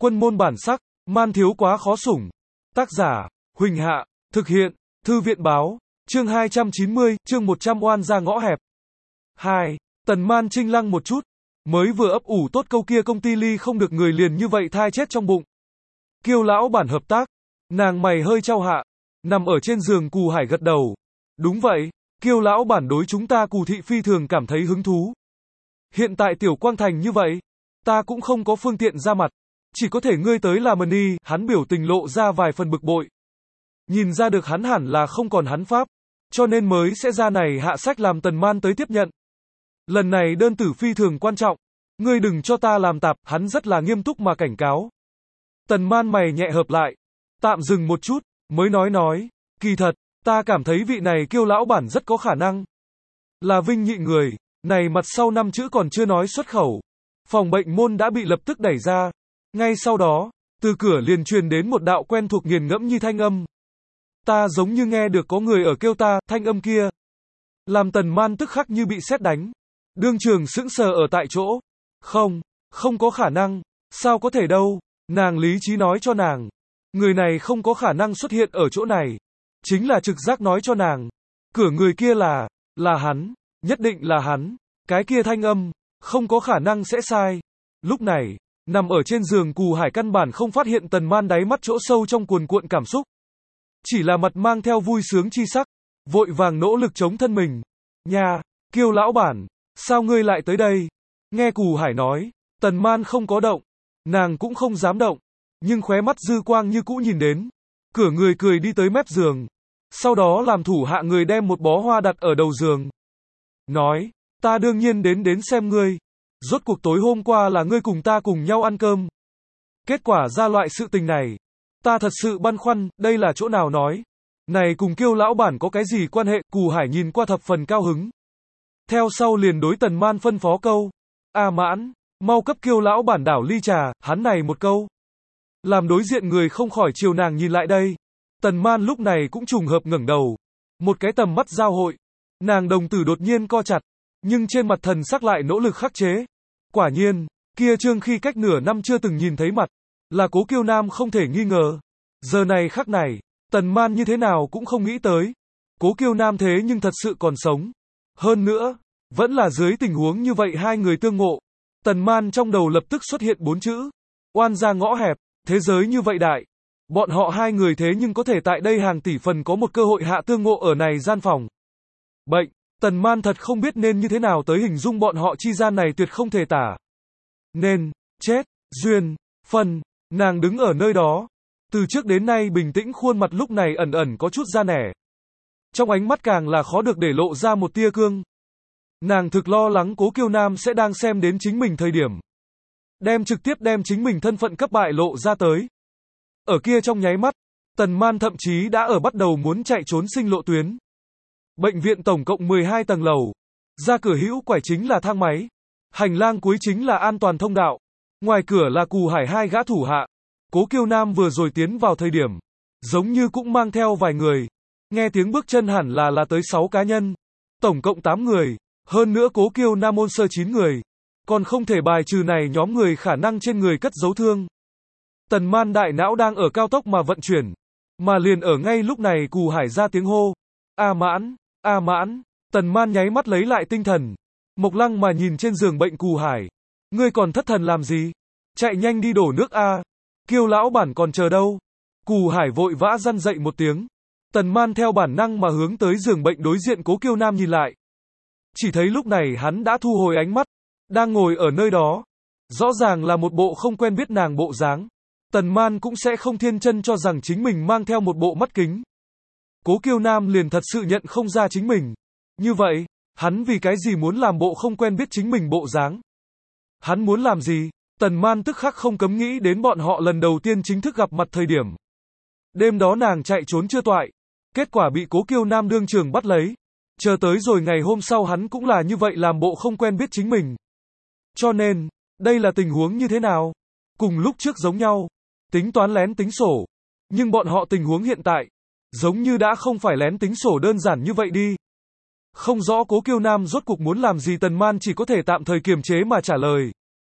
Quân môn bản sắc, man thiếu quá khó sủng. Tác giả, Huỳnh Hạ, thực hiện, Thư viện báo, chương 290, chương 100 oan ra ngõ hẹp. 2. Tần Man trinh lăng một chút, mới vừa ấp ủ tốt câu kia công ty ly không được người liền như vậy thai chết trong bụng. Kiêu lão bản hợp tác, nàng mày hơi trao hạ, nằm ở trên giường Cù Hải gật đầu. Đúng vậy, Kiêu lão bản đối chúng ta Cù thị phi thường cảm thấy hứng thú. Hiện tại Tiểu Quang Thành như vậy, ta cũng không có phương tiện ra mặt, chỉ có thể ngươi tới làm đi, hắn biểu tình lộ ra vài phần bực bội. Nhìn ra được hắn hẳn là không còn hắn pháp, cho nên mới sẽ ra này hạ sách làm Tần Man tới tiếp nhận. Lần này đơn tử phi thường quan trọng, ngươi đừng cho ta làm tạp, hắn rất là nghiêm túc mà cảnh cáo. Tần Man mày nhẹ hợp lại, tạm dừng một chút, mới nói, kỳ thật, ta cảm thấy vị này Kiêu lão bản rất có khả năng là Vinh Nhị người, này mặt sau 5 chữ còn chưa nói xuất khẩu. Phòng bệnh môn đã bị lập tức đẩy ra, ngay sau đó, từ cửa liền truyền đến một đạo quen thuộc nghiền ngẫm như thanh âm. Ta giống như nghe được có người ở kêu ta, thanh âm kia làm Tần Man tức khắc như bị sét đánh, đương trường sững sờ ở tại chỗ. Không có khả năng, sao có thể đâu, nàng lý trí nói cho nàng, người này không có khả năng xuất hiện ở chỗ này, chính là trực giác nói cho nàng, cửa người kia là hắn, nhất định là hắn, cái kia thanh âm, không có khả năng sẽ sai. Lúc này, nằm ở trên giường Cù Hải căn bản không phát hiện Tần Man đáy mắt chỗ sâu trong cuồn cuộn cảm xúc, chỉ là mặt mang theo vui sướng chi sắc, vội vàng nỗ lực chống thân mình. Nha, Kiêu lão bản, sao ngươi lại tới đây? Nghe Cù Hải nói, Tần Man không có động, nàng cũng không dám động, nhưng khóe mắt dư quang như cũ nhìn đến, cửa người cười đi tới mép giường, sau đó làm thủ hạ người đem một bó hoa đặt ở đầu giường. Nói, ta đương nhiên đến xem ngươi, rốt cuộc tối hôm qua là ngươi cùng ta cùng nhau ăn cơm. Kết quả ra loại sự tình này, ta thật sự băn khoăn, đây là chỗ nào nói. Này cùng Kiêu lão bản có cái gì quan hệ? Cù Hải nhìn qua thập phần cao hứng. Theo sau liền đối Tần Man phân phó câu, Mãn, mau cấp Kiêu lão bản đảo ly trà, hắn này một câu. Làm đối diện người không khỏi chiều nàng nhìn lại đây. Tần Man lúc này cũng trùng hợp ngẩng đầu. Một cái tầm mắt giao hội. Nàng đồng tử đột nhiên co chặt, nhưng trên mặt thần sắc lại nỗ lực khắc chế. Quả nhiên, kia trương khi cách nửa năm chưa từng nhìn thấy mặt, là Cố Kiêu Nam không thể nghi ngờ. Giờ này khắc này, Tần Man như thế nào cũng không nghĩ tới. Cố Kiêu Nam thế nhưng thật sự còn sống. Hơn nữa, vẫn là dưới tình huống như vậy hai người tương ngộ. Tần Man trong đầu lập tức xuất hiện 4 chữ. Oan ra ngõ hẹp, thế giới như vậy đại. Bọn họ hai người thế nhưng có thể tại đây hàng tỷ phần có một cơ hội hạ tương ngộ ở này gian phòng. Bệnh, Tần Man thật không biết nên như thế nào tới hình dung bọn họ chi gian này tuyệt không thể tả. Nên, chết, duyên, phần, nàng đứng ở nơi đó. Từ trước đến nay bình tĩnh khuôn mặt lúc này ẩn ẩn có chút da nẻ. Trong ánh mắt càng là khó được để lộ ra một tia cương. Nàng thực lo lắng Cố Kiêu Nam sẽ đang xem đến chính mình thời điểm, trực tiếp đem chính mình thân phận cấp bại lộ ra tới. Ở kia trong nháy mắt, Tần Man thậm chí đã ở bắt đầu muốn chạy trốn sinh lộ tuyến. Bệnh viện tổng cộng 12 tầng lầu. Ra cửa hữu quải chính là thang máy. Hành lang cuối chính là an toàn thông đạo. Ngoài cửa là Cù Hải hai gã thủ hạ. Cố Kiêu Nam vừa rồi tiến vào thời điểm, giống như cũng mang theo vài người. Nghe tiếng bước chân hẳn là tới 6 cá nhân. Tổng cộng 8 người. Hơn nữa Cố Kiêu Nam môn sơ 9 người. Còn không thể bài trừ này nhóm người khả năng trên người cất giấu thương. Tần Man đại não đang ở cao tốc mà vận chuyển. Mà liền ở ngay lúc này Cù Hải ra tiếng hô. Mãn, Tần Man nháy mắt lấy lại tinh thần. Mộc Lăng mà nhìn trên giường bệnh Cù Hải. Ngươi còn thất thần làm gì? Chạy nhanh đi đổ nước a. Kiêu lão bản còn chờ đâu? Cù Hải vội vã răn dậy một tiếng. Tần Man theo bản năng mà hướng tới giường bệnh đối diện Cố Kiêu Nam nhìn lại. Chỉ thấy lúc này hắn đã thu hồi ánh mắt, đang ngồi ở nơi đó. Rõ ràng là một bộ không quen biết nàng bộ dáng. Tần Man cũng sẽ không thiên chân cho rằng chính mình mang theo một bộ mắt kính. Cố Kiêu Nam liền thật sự nhận không ra chính mình. Như vậy, hắn vì cái gì muốn làm bộ không quen biết chính mình bộ dáng? Hắn muốn làm gì? Tần Man tức khắc không cấm nghĩ đến bọn họ lần đầu tiên chính thức gặp mặt thời điểm. Đêm đó nàng chạy trốn chưa toại. Kết quả bị Cố Kiêu Nam đương trường bắt lấy. Chờ tới rồi ngày hôm sau hắn cũng là như vậy làm bộ không quen biết chính mình. Cho nên, đây là tình huống như thế nào? Cùng lúc trước giống nhau. Tính toán lén tính sổ. Nhưng bọn họ tình huống hiện tại, giống như đã không phải lén tính sổ đơn giản như vậy đi. Không rõ Cố Kiêu Nam rốt cuộc muốn làm gì Tần Man chỉ có thể tạm thời kiềm chế mà trả lời.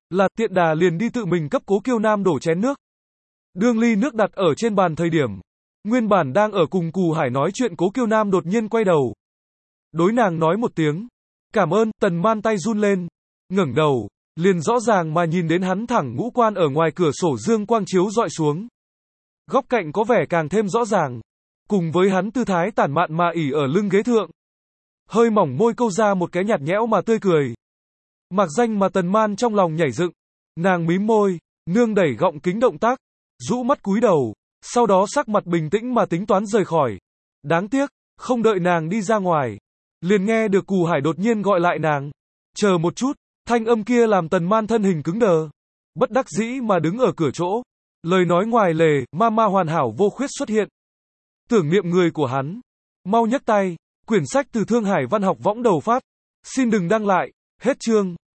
là tiện đà liền đi tự mình cấp Cố Kiêu Nam đổ chén nước. Đương ly nước đặt ở trên bàn thời điểm, nguyên bản đang ở cùng Cù Hải nói chuyện Cố Kiêu Nam đột nhiên quay đầu. Đối nàng nói một tiếng, cảm ơn, Tần Man tay run lên, ngẩng đầu, liền rõ ràng mà nhìn đến hắn thẳng ngũ quan ở ngoài cửa sổ dương quang chiếu dọi xuống. Góc cạnh có vẻ càng thêm rõ ràng, cùng với hắn tư thái tản mạn mà ỉ ở lưng ghế thượng. Hơi mỏng môi câu ra một cái nhạt nhẽo mà tươi cười. Mặc danh mà Tần Man trong lòng nhảy dựng, nàng mím môi, nương đẩy gọng kính động tác, rũ mắt cúi đầu, sau đó sắc mặt bình tĩnh mà tính toán rời khỏi. Đáng tiếc, không đợi nàng đi ra ngoài, liền nghe được Cù Hải đột nhiên gọi lại nàng. Chờ một chút, thanh âm kia làm Tần Man thân hình cứng đờ, bất đắc dĩ mà đứng ở cửa chỗ. Lời nói ngoài lề, ma hoàn hảo vô khuyết xuất hiện. Tưởng niệm người của hắn. Mau nhấc tay, quyển sách từ Thương Hải Văn học võng đầu phát. Xin đừng đăng lại, hết chương.